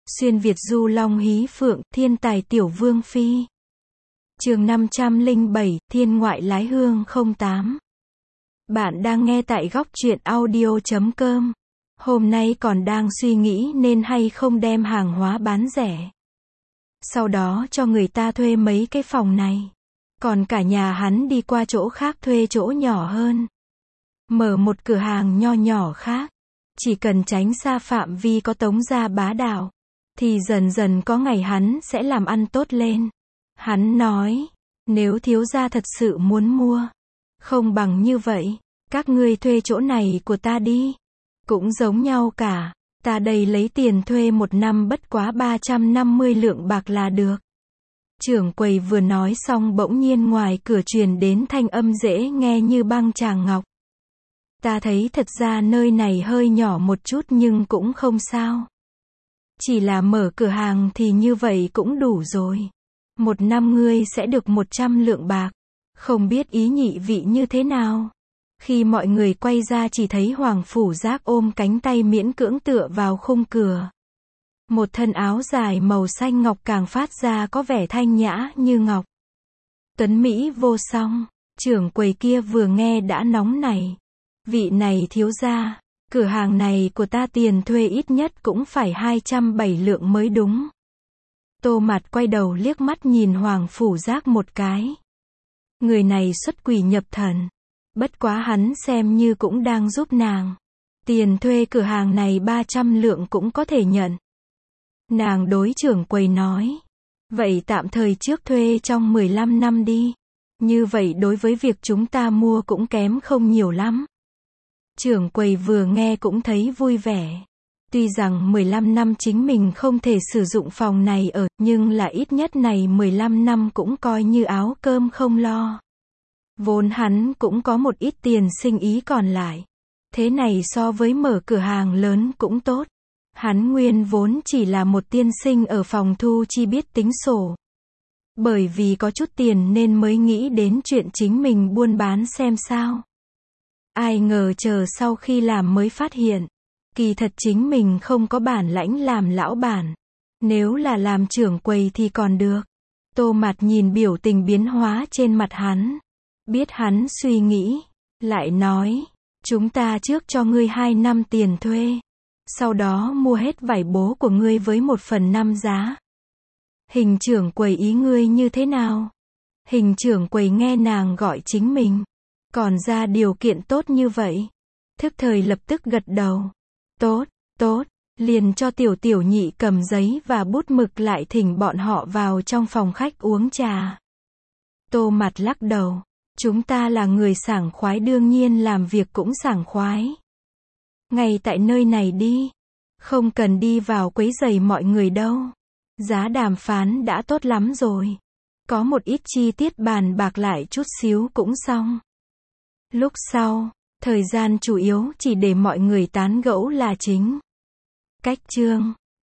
Xuyên Việt du long hí phượng, thiên tài tiểu vương phi. Chương 507, thiên ngoại lái hương 08. Bạn đang nghe tại góc truyện audio.com. Hôm nay còn đang suy nghĩ nên hay không đem hàng hóa bán rẻ. Sau đó cho người ta thuê mấy cái phòng này. Còn cả nhà hắn đi qua chỗ khác thuê chỗ nhỏ hơn. Mở một cửa hàng nho nhỏ khác. Chỉ cần tránh xa phạm vi có Tống gia bá đạo. Thì dần dần có ngày hắn sẽ làm ăn tốt lên. Hắn nói, nếu thiếu gia thật sự muốn mua, không bằng như vậy, các ngươi thuê chỗ này của ta đi. Cũng giống nhau cả, ta đây lấy tiền thuê một năm bất quá 350 lượng bạc là được. Trưởng quầy vừa nói xong bỗng nhiên ngoài cửa truyền đến thanh âm dễ nghe như băng tràng ngọc. Ta thấy thật ra nơi này hơi nhỏ một chút nhưng cũng không sao. Chỉ là mở cửa hàng thì như vậy cũng đủ rồi. Một năm ngươi sẽ được 100 lượng bạc. Không biết ý nhị vị như thế nào. Khi mọi người quay ra chỉ thấy Hoàng Phủ Giác ôm cánh tay miễn cưỡng tựa vào khung cửa. Một thân áo dài màu xanh ngọc càng phát ra có vẻ thanh nhã như ngọc. Tuấn Mỹ vô song, trưởng quầy kia vừa nghe đã nóng nảy. Vị này thiếu gia, cửa hàng này của ta tiền thuê ít nhất cũng phải 207 lượng mới đúng. Tô Mạt quay đầu liếc mắt nhìn Hoàng Phủ Giác một cái. Người này xuất quỷ nhập thần. Bất quá hắn xem như cũng đang giúp nàng. Tiền thuê cửa hàng này 300 lượng cũng có thể nhận. Nàng đối trưởng quầy nói. Vậy tạm thời trước thuê trong 15 năm đi. Như vậy đối với việc chúng ta mua cũng kém không nhiều lắm. Trưởng quầy vừa nghe cũng thấy vui vẻ. Tuy rằng 15 năm chính mình không thể sử dụng phòng này ở, nhưng là ít nhất này 15 năm cũng coi như áo cơm không lo. Vốn hắn cũng có một ít tiền sinh ý còn lại. Thế này so với mở cửa hàng lớn cũng tốt. Hắn nguyên vốn chỉ là một tiên sinh ở phòng thu chi biết tính sổ. Bởi vì có chút tiền nên mới nghĩ đến chuyện chính mình buôn bán xem sao. Ai ngờ chờ sau khi làm mới phát hiện. Kỳ thật chính mình không có bản lãnh làm lão bản. Nếu là làm trưởng quầy thì còn được. Tô Mạt nhìn biểu tình biến hóa trên mặt hắn. Biết hắn suy nghĩ. Lại nói. Chúng ta trước cho ngươi 2 năm tiền thuê. Sau đó mua hết vải bố của ngươi với 1/5 giá. Hình trưởng quầy ý ngươi như thế nào? Hình trưởng quầy nghe nàng gọi chính mình. Còn ra điều kiện tốt như vậy. Thức thời lập tức gật đầu. Tốt, tốt, liền cho tiểu nhị cầm giấy và bút mực lại thỉnh bọn họ vào trong phòng khách uống trà. Tô Mạt lắc đầu. Chúng ta là người sảng khoái đương nhiên làm việc cũng sảng khoái. Ngay tại nơi này đi. Không cần đi vào quấy rầy mọi người đâu. Giá đàm phán đã tốt lắm rồi. Có một ít chi tiết bàn bạc lại chút xíu cũng xong. Lúc sau, thời gian chủ yếu chỉ để mọi người tán gẫu là chính. Cách chương